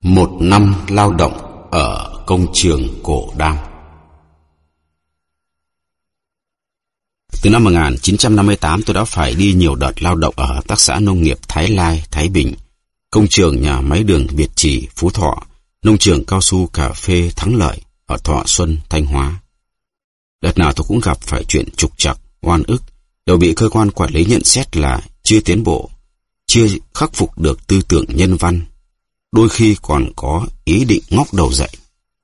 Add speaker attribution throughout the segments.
Speaker 1: Một năm lao động ở công trường Cổ Đam. Từ năm 1958 tôi đã phải đi nhiều đợt lao động ở hợp tác xã nông nghiệp Thái Lai, Thái Bình, công trường nhà máy đường Việt Trì, Phú Thọ, nông trường cao su cà phê Thắng Lợi ở Thọ Xuân, Thanh Hóa. Đợt nào tôi cũng gặp phải chuyện trục trặc, oan ức, đều bị cơ quan quản lý nhận xét là chưa tiến bộ, chưa khắc phục được tư tưởng nhân văn, đôi khi còn có ý định ngóc đầu dậy.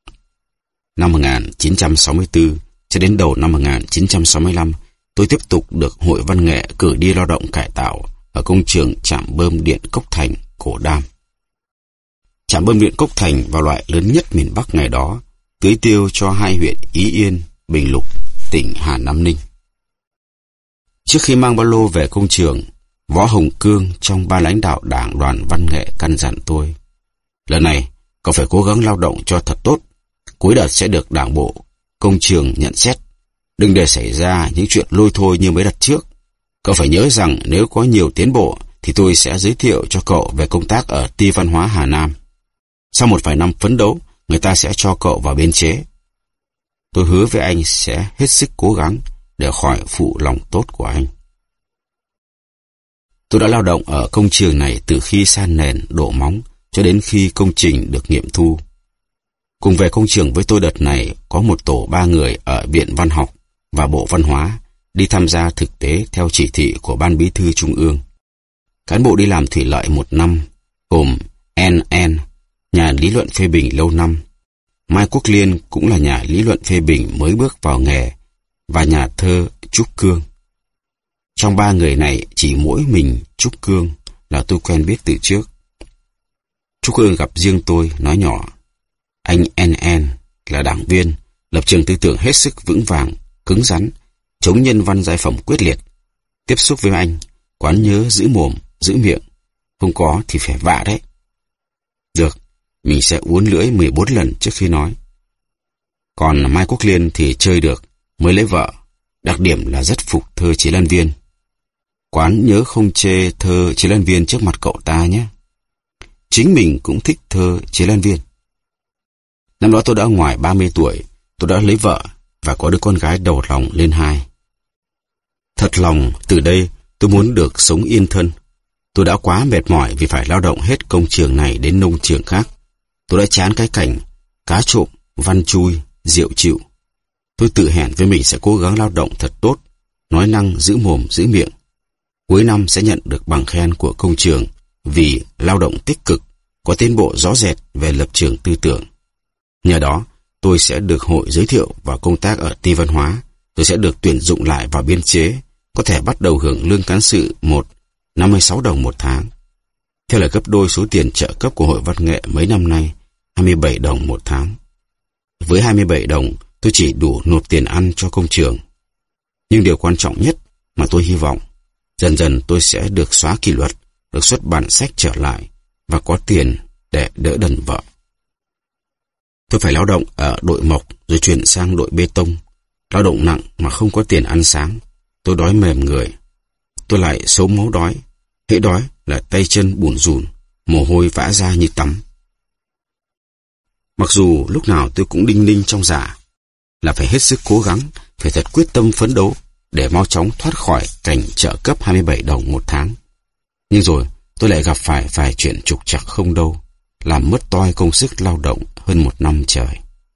Speaker 1: Năm 1964 cho đến đầu năm 1965, tôi tiếp tục được Hội Văn nghệ cử đi lao động cải tạo ở công trường trạm bơm điện Cốc Thành, Cổ Đam. Trạm bơm điện Cốc Thành vào loại lớn nhất miền Bắc ngày đó, tưới tiêu cho hai huyện Ý Yên, Bình Lục, tỉnh Hà Nam Ninh. Trước khi mang ba lô về công trường, Võ Hồng Cương trong ban lãnh đạo Đảng Đoàn Văn nghệ căn dặn tôi: lần này cậu phải cố gắng lao động cho thật tốt, cuối đợt sẽ được Đảng bộ công trường nhận xét. Đừng để xảy ra những chuyện lôi thôi như mấy đợt trước. Cậu phải nhớ rằng nếu có nhiều tiến bộ thì tôi sẽ giới thiệu cho cậu về công tác ở Ty Văn hóa Hà Nam. Sau một vài năm phấn đấu, người ta sẽ cho cậu vào biên chế. Tôi hứa với anh sẽ hết sức cố gắng để khỏi phụ lòng tốt của anh. Tôi đã lao động ở công trường này từ khi san nền, đổ móng cho đến khi công trình được nghiệm thu. Cùng về công trường với tôi đợt này có một tổ 3 người ở Viện Văn học và Bộ Văn hóa đi tham gia thực tế theo chỉ thị của Ban Bí thư Trung ương. Cán bộ đi làm thủy lợi 1 năm gồm N.N., nhà lý luận phê bình lâu năm, Mai Quốc Liên cũng là nhà lý luận phê bình mới bước vào nghề, và nhà thơ Trúc Cương. Trong 3 người này chỉ mỗi mình Trúc Cương là tôi quen biết từ trước. Trúc Cương gặp riêng tôi nói nhỏ: anh N.N. là đảng viên, lập trường tư tưởng hết sức vững vàng, cứng rắn, chống nhân văn giai phẩm quyết liệt. Tiếp xúc với anh, quán nhớ giữ mồm, giữ miệng, không có thì phải vạ đấy. Được, mình sẽ uốn lưỡi 14 lần trước khi nói. Còn Mai Quốc Liên thì chơi được, mới lấy vợ, đặc điểm là rất phục thơ Chế Lan Viên. Quán nhớ không chê thơ Chế Lan Viên trước mặt cậu ta nhé. Chính mình cũng thích thơ Chế Lan Viên. Năm đó tôi đã ngoài 30 tuổi, tôi đã lấy vợ và có đứa con gái đầu lòng lên 2. Thật lòng, từ đây tôi muốn được sống yên thân. Tôi đã quá mệt mỏi vì phải lao động hết công trường này đến nông trường khác. Tôi đã chán cái cảnh cá trộm, văn chui, rượu chịu. Tôi tự hẹn với mình sẽ cố gắng lao động thật tốt, nói năng giữ mồm giữ miệng. Cuối năm sẽ nhận được bằng khen của công trường vì lao động tích cực, có tiến bộ rõ rệt về lập trường tư tưởng. Nhờ đó, tôi sẽ được hội giới thiệu vào công tác ở Ty Văn hóa, tôi sẽ được tuyển dụng lại vào biên chế, có thể bắt đầu hưởng lương cán sự 56 đồng một tháng. Theo là gấp đôi số tiền trợ cấp của Hội Văn nghệ mấy năm nay, 27 đồng một tháng. Với 27 đồng, tôi chỉ đủ nộp tiền ăn cho công trường. Nhưng điều quan trọng nhất mà tôi hy vọng, dần dần tôi sẽ được xóa kỷ luật, được xuất bản sách trở lại và có tiền để đỡ đần vợ. Tôi phải lao động ở đội mộc rồi chuyển sang đội bê tông. Lao động nặng mà không có tiền ăn sáng. Tôi đói mềm người. Tôi lại xấu máu đói. Hễ đói là tay chân bủn rủn, mồ hôi vã ra như tắm. Mặc dù lúc nào tôi cũng đinh ninh trong dạ là phải hết sức cố gắng, phải thật quyết tâm phấn đấu để mau chóng thoát khỏi cảnh trợ cấp 27 đồng một tháng. Nhưng rồi tôi lại gặp phải vài chuyện trục trặc không đâu, làm mất toi công sức lao động hơn 1 năm trời.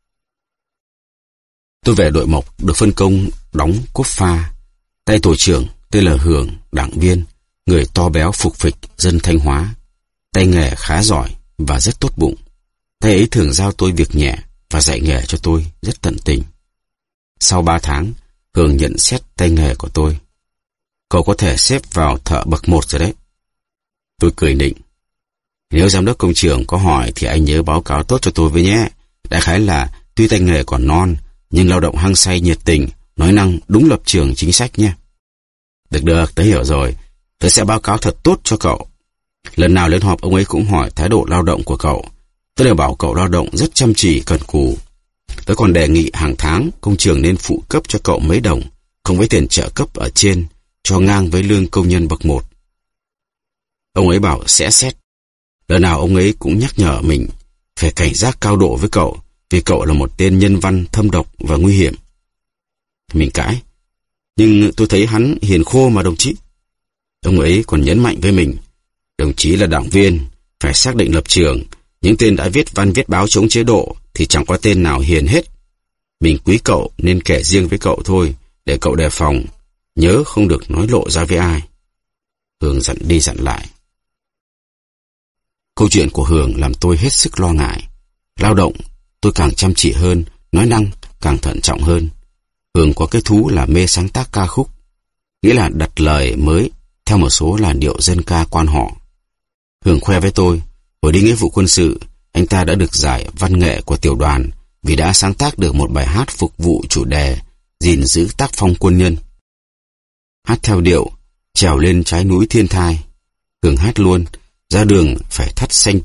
Speaker 1: Tôi về đội mộc được phân công đóng cốp pha. Tay tổ trưởng tên là Hường, đảng viên, người to béo phục phịch, dân Thanh Hóa. Tay nghề khá giỏi và rất tốt bụng. Tay ấy thường giao tôi việc nhẹ và dạy nghề cho tôi rất tận tình. Sau 3 tháng, Hường nhận xét tay nghề của tôi: cậu có thể xếp vào thợ bậc 1 rồi đấy. Tôi cười nịnh: nếu giám đốc công trường có hỏi thì anh nhớ báo cáo tốt cho tôi với nhé. Đại khái là tuy tay nghề còn non, nhưng lao động hăng say nhiệt tình, nói năng đúng lập trường chính sách nhé. Được, tớ hiểu rồi. Tớ sẽ báo cáo thật tốt cho cậu. Lần nào lên họp ông ấy cũng hỏi thái độ lao động của cậu. Tớ đều bảo cậu lao động rất chăm chỉ, cần cù. Tớ còn đề nghị hàng tháng công trường nên phụ cấp cho cậu mấy đồng, không với tiền trợ cấp ở trên, cho ngang với lương công nhân bậc 1. Ông ấy bảo sẽ xét. Lần nào ông ấy cũng nhắc nhở mình, phải cảnh giác cao độ với cậu, vì cậu là một tên nhân văn thâm độc và nguy hiểm. Mình cãi. Nhưng tôi thấy hắn hiền khô mà đồng chí. Ông ấy còn nhấn mạnh với mình, đồng chí là đảng viên, phải xác định lập trường. Những tên đã viết văn viết báo chống chế độ thì chẳng có tên nào hiền hết. Mình quý cậu nên kể riêng với cậu thôi, để cậu đề phòng, nhớ không được nói lộ ra với ai. Hường dặn đi dặn lại. Câu chuyện của Hường làm tôi hết sức lo ngại. Lao động, tôi càng chăm chỉ hơn, nói năng càng thận trọng hơn. Hường có cái thú là mê sáng tác ca khúc, nghĩa là đặt lời mới theo một số làn điệu dân ca quan họ. Hường khoe với tôi, hồi đi nghĩa vụ quân sự, anh ta đã được giải văn nghệ của tiểu đoàn vì đã sáng tác được một bài hát phục vụ chủ đề gìn giữ tác phong quân nhân. Hát theo điệu trèo lên trái núi thiên thai. Hường hát luôn, ra đường phải thắt xanh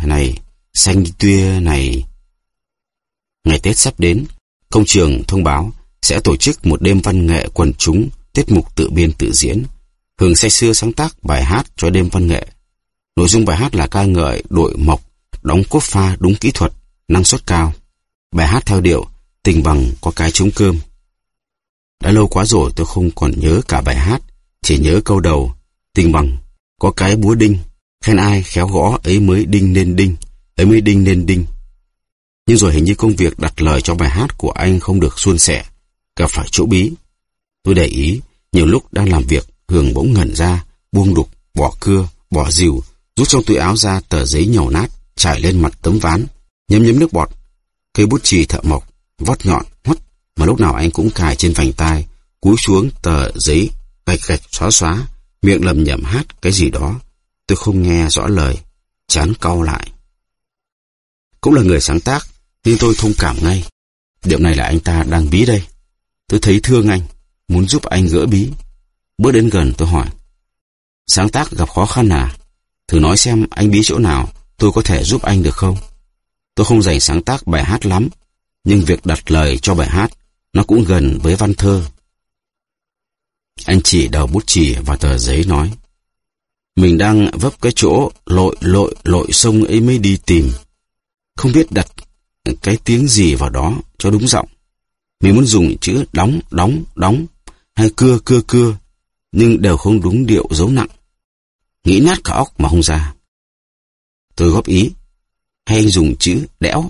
Speaker 1: tuya này. Ngày Tết sắp đến, công trường thông báo sẽ tổ chức một đêm văn nghệ quần chúng, tiết mục tự biên tự diễn. Hường say sưa sáng tác bài hát cho đêm văn nghệ. Nội dung bài hát là ca ngợi đội mộc đóng cốt pha đúng kỹ thuật, năng suất cao. Bài hát theo điệu tình bằng có cái trống cơm. Đã lâu quá rồi tôi không còn nhớ cả bài hát, chỉ nhớ câu đầu, tình bằng có cái búa đinh, khen ai khéo gõ ấy mới đinh nên đinh, ấy mới đinh nên đinh. Nhưng rồi hình như công việc đặt lời cho bài hát của anh không được suôn sẻ, gặp phải chỗ bí. Tôi để ý, nhiều lúc đang làm việc, Hường bỗng ngẩn ra, buông đục, bỏ cưa, bỏ rìu, rút trong túi áo ra tờ giấy nhàu nát, trải lên mặt tấm ván, nhấm nước bọt. Cây bút chì thợ mộc, vót nhọn, hoắt, mà lúc nào anh cũng cài trên vành tai, cúi xuống tờ giấy, gạch xóa, miệng lẩm nhẩm hát cái gì đó. Tôi không nghe rõ lời, trán cau lại. Cũng là người sáng tác, nhưng tôi thông cảm ngay. Điệu này là anh ta đang bí đây. Tôi thấy thương anh, muốn giúp anh gỡ bí. Bước đến gần tôi hỏi, sáng tác gặp khó khăn à? Thử nói xem anh bí chỗ nào, tôi có thể giúp anh được không? Tôi không dành sáng tác bài hát lắm, nhưng việc đặt lời cho bài hát, nó cũng gần với văn thơ. Anh chỉ đầu bút chì vào tờ giấy nói, mình đang vấp cái chỗ lội sông ấy mới đi tìm. Không biết đặt cái tiếng gì vào đó cho đúng giọng. Mình muốn dùng chữ đóng hay cưa, nhưng đều không đúng điệu dấu nặng. Nghĩ nát cả óc mà không ra. Tôi góp ý, hay anh dùng chữ đẽo.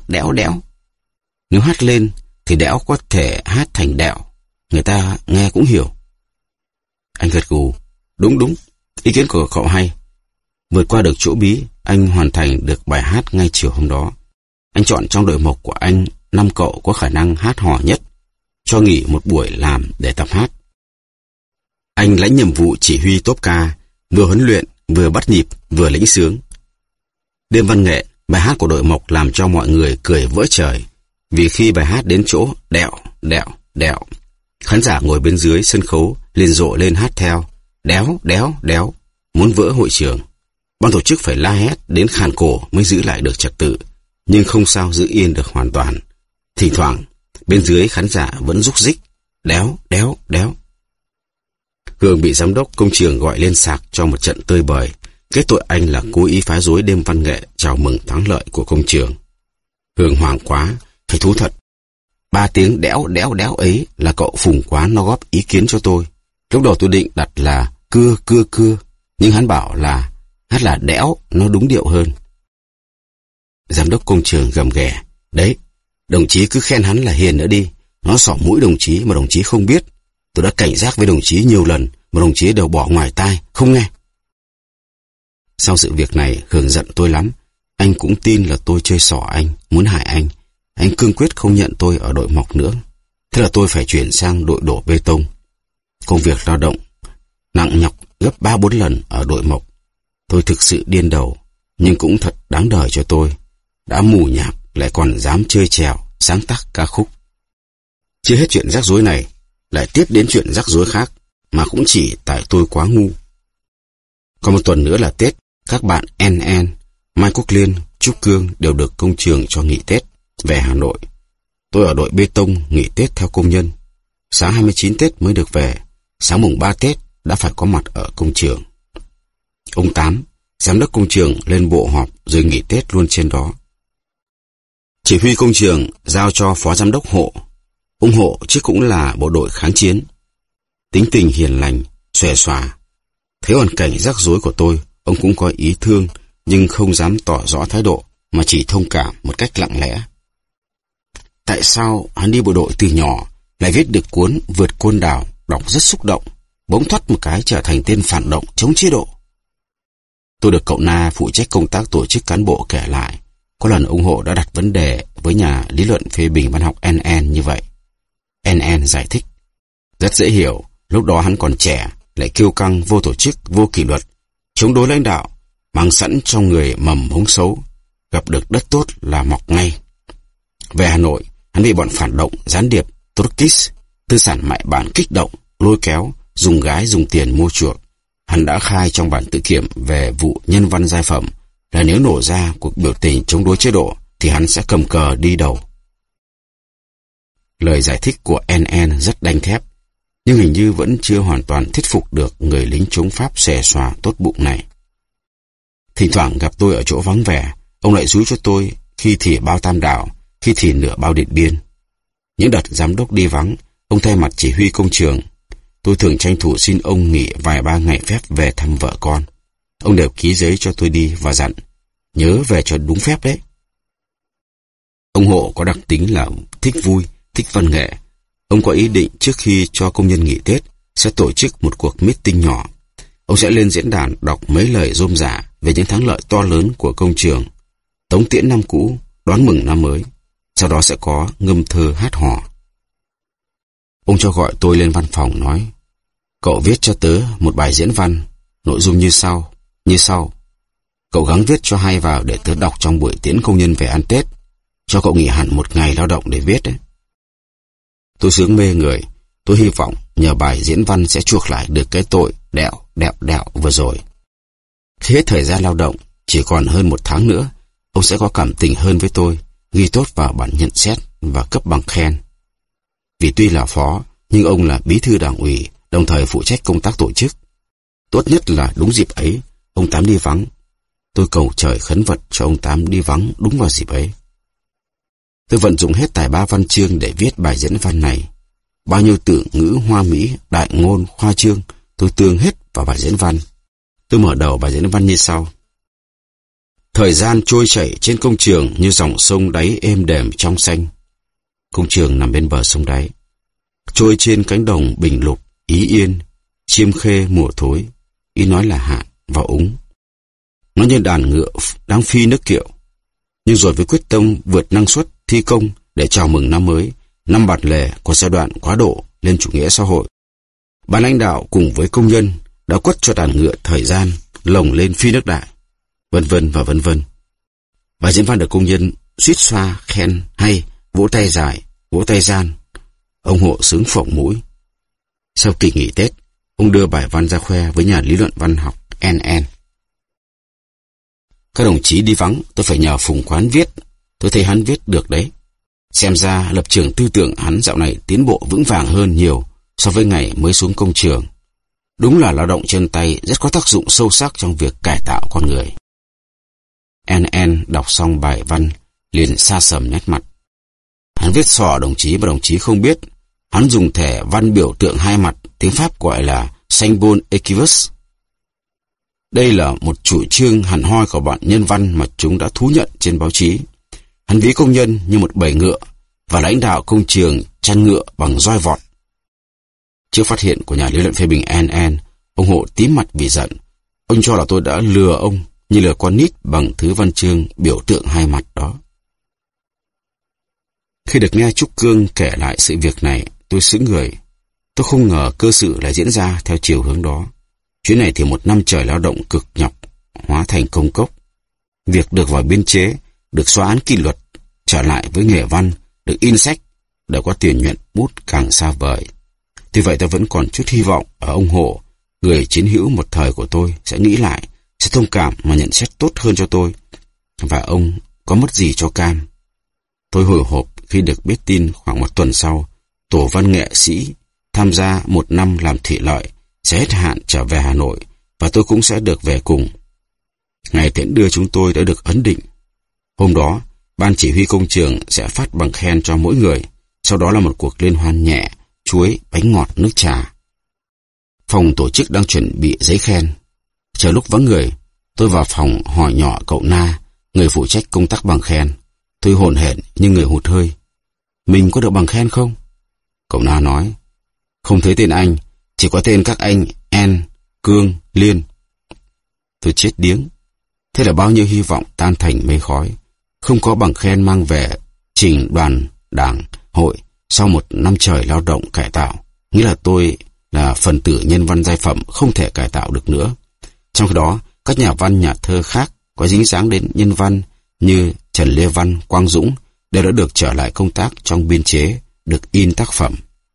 Speaker 1: Nếu hát lên thì đẽo có thể hát thành đẹo, người ta nghe cũng hiểu. Anh gật gù, đúng, ý kiến của cậu hay. Vượt qua được chỗ bí, anh hoàn thành được bài hát ngay chiều hôm đó. Anh chọn trong đội mộc của anh 5 cậu có khả năng hát hò nhất, cho nghỉ một buổi làm để tập hát. Anh lãnh nhiệm vụ chỉ huy tốp ca, vừa huấn luyện, vừa bắt nhịp, vừa lĩnh sướng. Đêm văn nghệ, bài hát của đội mộc làm cho mọi người cười vỡ trời, vì khi bài hát đến chỗ đẹo, khán giả ngồi bên dưới sân khấu liền rộ lên hát theo, đéo, muốn vỡ hội trường. Ban tổ chức phải la hét đến khàn cổ mới giữ lại được trật tự, nhưng không sao giữ yên được hoàn toàn. Thỉnh thoảng, bên dưới khán giả vẫn rúc rích, đéo. Hường bị giám đốc công trường gọi lên sạc cho một trận tơi bời, kết tội anh là cố ý phá rối đêm văn nghệ chào mừng thắng lợi của công trường. Hường hoảng quá, phải thú thật. 3 tiếng đéo ấy là cậu Phùng Quán nó góp ý kiến cho tôi. Lúc đầu tôi định đặt là cưa, nhưng hắn bảo là hát là đẽo, nó đúng điệu hơn. Giám đốc công trường gầm ghè, đấy, đồng chí cứ khen hắn là hiền nữa đi, nó xỏ mũi đồng chí mà đồng chí không biết. Tôi đã cảnh giác với đồng chí nhiều lần mà đồng chí đều bỏ ngoài tai, không nghe. Sau sự việc này, Hường giận tôi lắm. Anh cũng tin là tôi chơi xỏ anh, muốn hại anh. Anh cương quyết không nhận tôi ở đội mộc nữa. Thế là tôi phải chuyển sang đội đổ bê tông. Công việc lao động nặng nhọc gấp 3-4 lần ở đội mộc. Tôi thực sự điên đầu, nhưng cũng thật đáng đời cho tôi. Đã mù nhạc lại còn dám chơi chèo, sáng tác ca khúc. Chưa hết chuyện rắc rối này, lại tiếp đến chuyện rắc rối khác, mà cũng chỉ tại tôi quá ngu. Còn một tuần nữa là Tết, các bạn NN, Mai Quốc Liên, Trúc Cương đều được công trường cho nghỉ Tết, về Hà Nội. Tôi ở đội bê tông nghỉ Tết theo công nhân. Sáng 29 Tết mới được về, sáng mùng 3 Tết đã phải có mặt ở công trường. Ông Tám, giám đốc công trường lên bộ họp rồi nghỉ Tết luôn trên đó. Chỉ huy công trường giao cho phó giám đốc Hộ. Ông Hộ trước cũng là bộ đội kháng chiến. Tính tình hiền lành, xòe xòa. Thấy hoàn cảnh rắc rối của tôi, ông cũng có ý thương, nhưng không dám tỏ rõ thái độ, mà chỉ thông cảm một cách lặng lẽ. Tại sao hắn đi bộ đội từ nhỏ, lại viết được cuốn Vượt Côn Đảo, đọc rất xúc động, bỗng thoắt một cái trở thành tên phản động chống chế độ. Tôi được cậu Na phụ trách công tác tổ chức cán bộ kể lại, có lần ông Hộ đã đặt vấn đề với nhà lý luận phê bình văn học NN như vậy. NN giải thích. Rất dễ hiểu, lúc đó hắn còn trẻ, lại kiêu căng, vô tổ chức, vô kỷ luật, chống đối lãnh đạo, mang sẵn trong người mầm hống xấu, gặp được đất tốt là mọc ngay. Về Hà Nội, hắn bị bọn phản động, gián điệp, Trotskyist, tư sản mại bản kích động, lôi kéo, dùng gái dùng tiền mua chuộc. Hắn đã khai trong bản tự kiểm về vụ nhân văn giai phẩm là nếu nổ ra cuộc biểu tình chống đối chế độ thì hắn sẽ cầm cờ đi đầu. Lời giải thích của NN rất đanh thép, nhưng hình như vẫn chưa hoàn toàn thuyết phục được người lính chống Pháp xòe xòa tốt bụng này. Thỉnh thoảng gặp tôi ở chỗ vắng vẻ, ông lại dúi cho tôi khi thì bao Tam Đảo, khi thì nửa bao Điện Biên. Những đợt giám đốc đi vắng, ông thay mặt chỉ huy công trường. Tôi thường tranh thủ xin ông nghỉ vài ba ngày phép về thăm vợ con. Ông đều ký giấy cho tôi đi và dặn, nhớ về cho đúng phép đấy. Ông Hộ có đặc tính là thích vui, thích văn nghệ. Ông có ý định trước khi cho công nhân nghỉ Tết sẽ tổ chức một cuộc meeting nhỏ. Ông sẽ lên diễn đàn đọc mấy lời rôm rả về những thắng lợi to lớn của công trường, tống tiễn năm cũ, đón mừng năm mới. Sau đó sẽ có ngâm thơ hát hò. Ông cho gọi tôi lên văn phòng nói, cậu viết cho tớ một bài diễn văn, nội dung như sau. Cậu gắng viết cho hay vào để tớ đọc trong buổi tiễn công nhân về ăn Tết, cho cậu nghỉ hẳn một ngày lao động để viết đấy. Tôi sướng mê người, tôi hy vọng nhờ bài diễn văn sẽ chuộc lại được cái tội đẹo vừa rồi. Khi hết thời gian lao động, chỉ còn hơn 1 tháng nữa, ông sẽ có cảm tình hơn với tôi, ghi tốt vào bản nhận xét và cấp bằng khen. Vì tuy là phó, nhưng ông là bí thư đảng ủy, đồng thời phụ trách công tác tổ chức. Tốt nhất là đúng dịp ấy, ông Tám đi vắng. Tôi cầu trời khấn vật cho ông Tám đi vắng đúng vào dịp ấy. Tôi vận dụng hết tài ba văn chương để viết bài diễn văn này. Bao nhiêu từ ngữ hoa mỹ, đại ngôn, khoa trương, tôi tương hết vào bài diễn văn. Tôi mở đầu bài diễn văn như sau. Thời gian trôi chảy trên công trường như dòng sông đáy êm đềm trong xanh. Công trường nằm bên bờ sông đáy. Trôi trên cánh đồng bình lục, ý yên, chiêm khê mùa thối, ý nói là hạn và úng. Nó như đàn ngựa đang phi nước kiệu. Nhưng rồi với quyết tâm vượt năng suất thi công để chào mừng năm mới, năm bản lề của giai đoạn quá độ lên chủ nghĩa xã hội, ban lãnh đạo cùng với công nhân đã quất cho đàn ngựa thời gian lồng lên phi nước đại, vân vân và vân vân. Bài diễn văn được công nhân suýt xoa khen hay, vỗ tay dài, vỗ tay gian. Ông Hộ sướng phỏng mũi. Sau kỳ nghỉ Tết, ông đưa bài văn ra khoe với nhà lý luận văn học NN. Các đồng chí đi vắng, tôi phải nhờ Phùng Quán viết. Tôi thấy hắn viết được đấy. Xem ra lập trường tư tưởng hắn dạo này tiến bộ vững vàng hơn nhiều so với ngày mới xuống công trường. Đúng là lao động chân tay rất có tác dụng sâu sắc trong việc cải tạo con người. NN đọc xong bài văn liền sa sầm nét mặt. Hắn viết sò đồng chí mà đồng chí không biết. Hắn dùng thẻ văn biểu tượng hai mặt, tiếng Pháp gọi là symbole équivoque. Đây là một chủ trương hẳn hoi của bọn nhân văn mà chúng đã thú nhận trên báo chí. Hắn ví công nhân như một bầy ngựa và lãnh đạo công trường chăn ngựa bằng roi vọt. Trước phát hiện của nhà lý luận phê bình NN, ông Hộ tím mặt vì giận. Ông cho là tôi đã lừa ông như lừa con nít bằng thứ văn chương biểu tượng hai mặt đó. Khi được nghe Trúc Cương kể lại sự việc này, tôi sững người. Tôi không ngờ cơ sự lại diễn ra theo chiều hướng đó. Chuyến này thì 1 năm trời lao động cực nhọc hóa thành công cốc. Việc được vào biên chế, được xóa án kỷ luật, trở lại với nghề văn, được in sách, đều có tiền nhuận bút càng xa vời. Tuy vậy tôi vẫn còn chút hy vọng ở ông Hộ, người chiến hữu một thời của tôi, sẽ nghĩ lại, sẽ thông cảm mà nhận xét tốt hơn cho tôi. Và ông có mất gì cho cam. Tôi hồi hộp khi được biết tin khoảng 1 tuần sau, tổ văn nghệ sĩ tham gia 1 năm làm thị lợi sẽ hết hạn trở về Hà Nội và tôi cũng sẽ được về cùng. Ngày tiễn đưa chúng tôi đã được ấn định. Hôm đó, ban chỉ huy công trường sẽ phát bằng khen cho mỗi người, sau đó là một cuộc liên hoan nhẹ, chuối, bánh ngọt, nước trà. Phòng tổ chức đang chuẩn bị giấy khen. Chờ lúc vắng người, tôi vào phòng hỏi nhỏ cậu Na, người phụ trách công tác bằng khen. Tôi hổn hển nhưng người hụt hơi. Mình có được bằng khen không? Cậu Na nói, không thấy tên anh, chỉ có tên các anh En, Cương, Liên. Tôi chết điếng. Thế là bao nhiêu hy vọng tan thành mây khói. Không có bằng khen mang về trình đoàn đảng hội sau một năm trời lao động cải tạo, nghĩa là tôi là phần tử nhân văn giai phẩm không thể cải tạo được nữa. Trong khi đó, các nhà văn nhà thơ khác có dính dáng đến nhân văn như Trần Lê Văn, Quang Dũng đều đã được trở lại công tác trong biên chế, được in tác phẩm.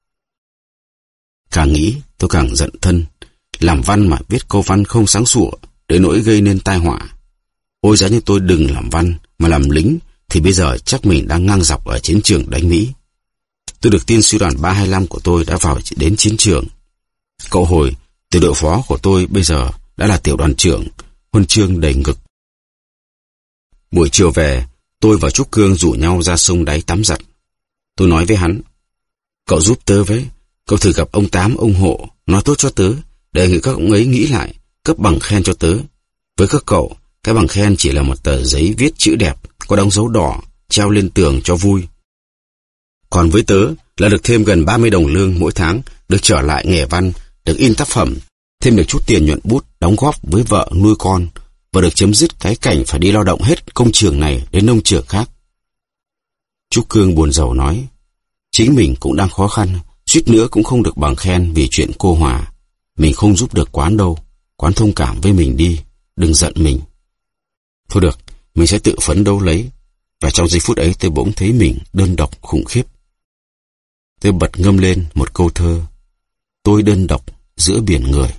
Speaker 1: Càng nghĩ tôi càng giận thân. Làm văn mà viết câu văn không sáng sủa, đến nỗi gây nên tai họa. Ôi giá như tôi đừng làm văn mà làm lính thì bây giờ chắc mình đang ngang dọc ở chiến trường đánh Mỹ. Tôi được tin sư đoàn 325 của tôi đã vào đến chiến trường. Cậu Hồi, tiểu đội phó của tôi bây giờ đã là tiểu đoàn trưởng, huân chương đầy ngực. Buổi chiều về, tôi và Trúc Cương rủ nhau ra sông đáy tắm giặt. Tôi nói với hắn, cậu giúp tớ với, cậu thử gặp ông Tám, ông Hộ, nói tốt cho tớ, đề nghị các ông ấy nghĩ lại, cấp bằng khen cho tớ. Với các cậu, cái bằng khen chỉ là một tờ giấy viết chữ đẹp, có đóng dấu đỏ, treo lên tường cho vui. Còn với tớ là được thêm gần 30 đồng lương mỗi tháng, được trở lại nghề văn, được in tác phẩm, thêm được chút tiền nhuận bút, đóng góp với vợ nuôi con, và được chấm dứt cái cảnh phải đi lao động hết công trường này đến nông trường khác. Trúc Cương buồn rầu nói, chính mình cũng đang khó khăn, suýt nữa cũng không được bằng khen vì chuyện cô Hòa. Mình không giúp được Quán đâu, Quán thông cảm với mình đi, đừng giận mình. Thôi được, mình sẽ tự phấn đấu lấy. Và trong giây phút ấy tôi bỗng thấy mình đơn độc khủng khiếp. Tôi bật ngâm lên một câu thơ, tôi đơn độc giữa biển người.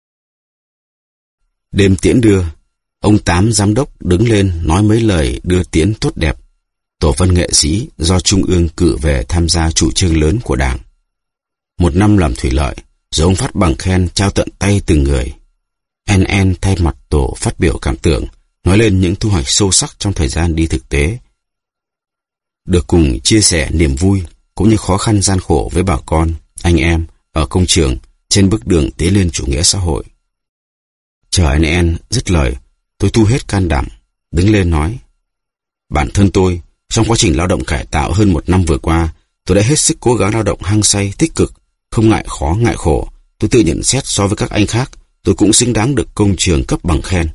Speaker 1: Đêm tiễn đưa, ông Tám giám đốc đứng lên nói mấy lời đưa tiễn tốt đẹp. Tổ văn nghệ sĩ do Trung ương cử về tham gia chủ trương lớn của Đảng. Một năm làm thủy lợi, rồi ông phát bằng khen trao tận tay từng người. En thay mặt tổ phát biểu cảm tưởng, nói lên những thu hoạch sâu sắc trong thời gian đi thực tế. Được cùng chia sẻ niềm vui cũng như khó khăn gian khổ với bà con, anh em ở công trường trên bước đường tiến lên chủ nghĩa xã hội. Chờ En dứt lời, tôi thu hết can đảm, đứng lên nói, bản thân tôi, trong quá trình lao động cải tạo hơn một năm vừa qua, tôi đã hết sức cố gắng lao động hăng say, tích cực, không ngại khó, ngại khổ. Tôi tự nhận xét so với các anh khác, tôi cũng xứng đáng được công trường cấp bằng khen.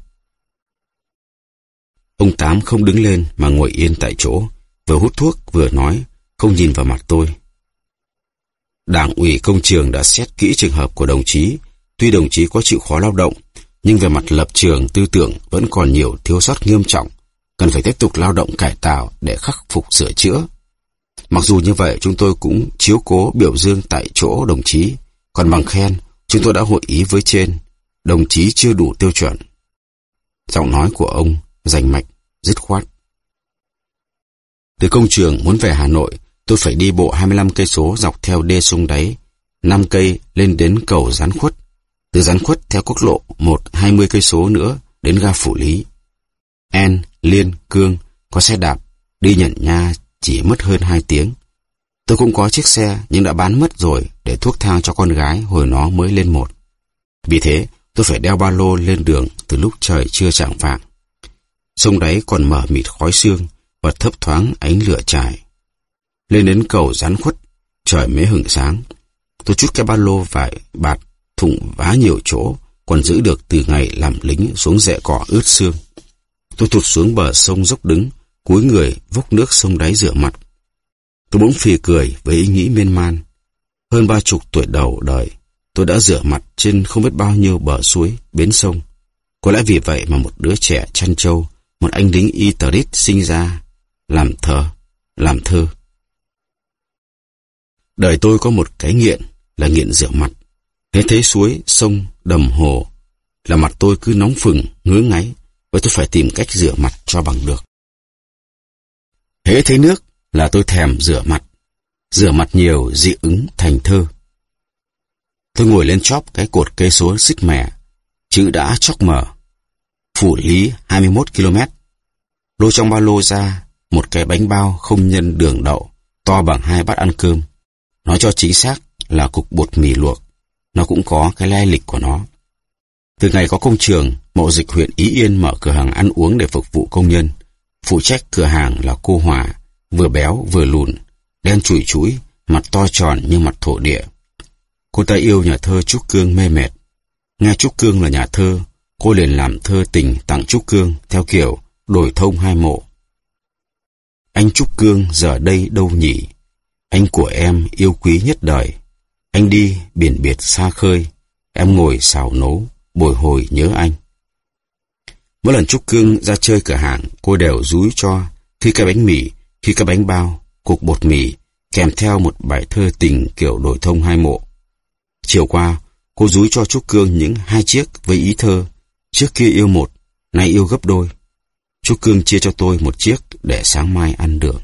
Speaker 1: Ông Tám không đứng lên mà ngồi yên tại chỗ, vừa hút thuốc vừa nói, không nhìn vào mặt tôi. Đảng ủy công trường đã xét kỹ trường hợp của đồng chí, tuy đồng chí có chịu khó lao động, nhưng về mặt lập trường tư tưởng vẫn còn nhiều thiếu sót nghiêm trọng, cần phải tiếp tục lao động cải tạo để khắc phục sửa chữa. Mặc dù như vậy, chúng tôi cũng chiếu cố biểu dương tại chỗ đồng chí, còn bằng khen, chúng tôi đã hội ý với trên, đồng chí chưa đủ tiêu chuẩn. Giọng nói của ông rành mạch, dứt khoát. Từ công trường muốn về Hà Nội, tôi phải đi bộ 25 cây số dọc theo đê sông đáy, 5 cây lên đến cầu Gián Khuất. Từ Gián Khuất theo quốc lộ 20 cây số nữa đến ga Phủ Lý. En, Liên, Cương có xe đạp, đi Nhận Nha chỉ mất hơn 2 tiếng. Tôi cũng có chiếc xe nhưng đã bán mất rồi để thuốc thang cho con gái hồi nó mới lên 1. Vì thế, tôi phải đeo ba lô lên đường từ lúc trời chưa chạng vạng. Sông đáy còn mờ mịt khói sương và thấp thoáng ánh lửa trại. Lên đến cầu Gián Khuất, trời mới hửng sáng. Tôi trút cái ba lô vải bạt, thùng vá nhiều chỗ, còn giữ được từ ngày làm lính xuống rễ cỏ ướt sương. Tôi tụt xuống bờ sông dốc đứng, cúi người vốc nước sông đáy rửa mặt. Tôi bỗng phì cười với ý nghĩ miên man. Hơn 30 tuổi đầu đời, tôi đã rửa mặt trên không biết bao nhiêu bờ suối, bến sông. Có lẽ vì vậy mà một đứa trẻ chăn trâu, một anh lính Itrit sinh ra, làm thơ. Đời tôi có một cái nghiện là nghiện rửa mặt. Thế thấy suối, sông, đầm, hồ là mặt tôi cứ nóng phừng, ngứa ngáy, và tôi phải tìm cách rửa mặt cho bằng được. Hễ thấy nước là tôi thèm rửa mặt nhiều dị ứng thành thơ. Tôi ngồi lên chóp cái cột cây số xích mẻ, chữ đã chóc mờ. Phủ Lý 21 km. Lôi trong ba lô ra, một cái bánh bao không nhân đường đậu, to bằng 2 bát ăn cơm. Nói cho chính xác là cục bột mì luộc. Nó cũng có cái lai lịch của nó. Từ ngày có công trường, Mậu Dịch huyện Ý Yên mở cửa hàng ăn uống để phục vụ công nhân. Phụ trách cửa hàng là cô Hòa, vừa béo vừa lùn, đen chùi chúi, mặt to tròn như mặt thổ địa. Cô ta yêu nhà thơ Trúc Cương mê mệt. Nghe Trúc Cương là nhà thơ, cô liền làm thơ tình tặng Trúc Cương theo kiểu đổi thông hai mộ. Anh Trúc Cương giờ đây đâu nhỉ? Anh của em yêu quý nhất đời. Anh đi biển biệt xa khơi, em ngồi xào nấu, bồi hồi nhớ anh. Mỗi lần Trúc Cương ra chơi cửa hàng, cô đều dúi cho khi cái bánh mì, khi cái bánh bao, cục bột mì, kèm theo một bài thơ tình kiểu đổi thông hai mộ. Chiều qua, cô dúi cho Trúc Cương những 2 chiếc với ý thơ: trước kia yêu 1, nay yêu gấp đôi. Trúc Cương chia cho tôi 1 chiếc để sáng mai ăn được.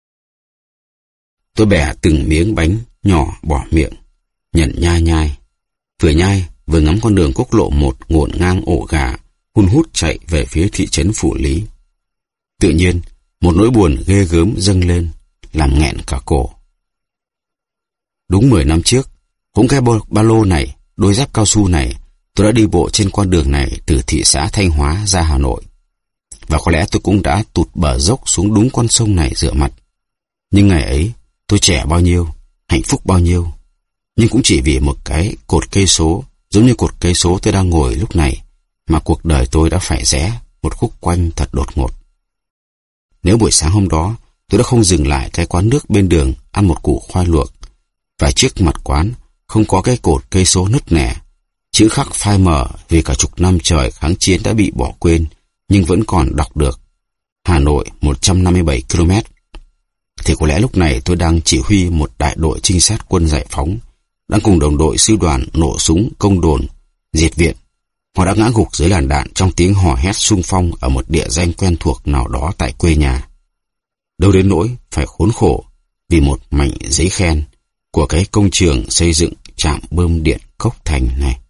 Speaker 1: Tôi bẻ từng miếng bánh nhỏ bỏ miệng, nhận nhai, vừa ngắm con đường quốc lộ 1 ngổn ngang ổ gà, hun hút chạy về phía thị trấn Phủ Lý. Tự nhiên, một nỗi buồn ghê gớm dâng lên, làm nghẹn cả cổ. Đúng 10 năm trước, cũng cái ba lô này, đôi dép cao su này, tôi đã đi bộ trên con đường này từ thị xã Thanh Hóa ra Hà Nội. Và có lẽ tôi cũng đã tụt bờ dốc xuống đúng con sông này rửa mặt. Nhưng ngày ấy, tôi trẻ bao nhiêu, hạnh phúc bao nhiêu. Nhưng cũng chỉ vì một cái cột cây số, giống như cột cây số tôi đang ngồi lúc này, mà cuộc đời tôi đã phải rẽ một khúc quanh thật đột ngột. Nếu buổi sáng hôm đó, tôi đã không dừng lại cái quán nước bên đường ăn một củ khoai luộc, và trước mặt quán không có cái cột cây số nứt nẻ, chữ khắc phai mờ vì cả chục năm trời kháng chiến đã bị bỏ quên, nhưng vẫn còn đọc được: Hà Nội 157 km. Thì có lẽ lúc này tôi đang chỉ huy một đại đội trinh sát quân giải phóng, đang cùng đồng đội sư đoàn nổ súng công đồn, diệt viện. Họ đã ngã gục dưới làn đạn trong tiếng hò hét xung phong ở một địa danh quen thuộc nào đó tại quê nhà. Đâu đến nỗi phải khốn khổ vì một mảnh giấy khen của cái công trường xây dựng trạm bơm điện Cốc Thành này.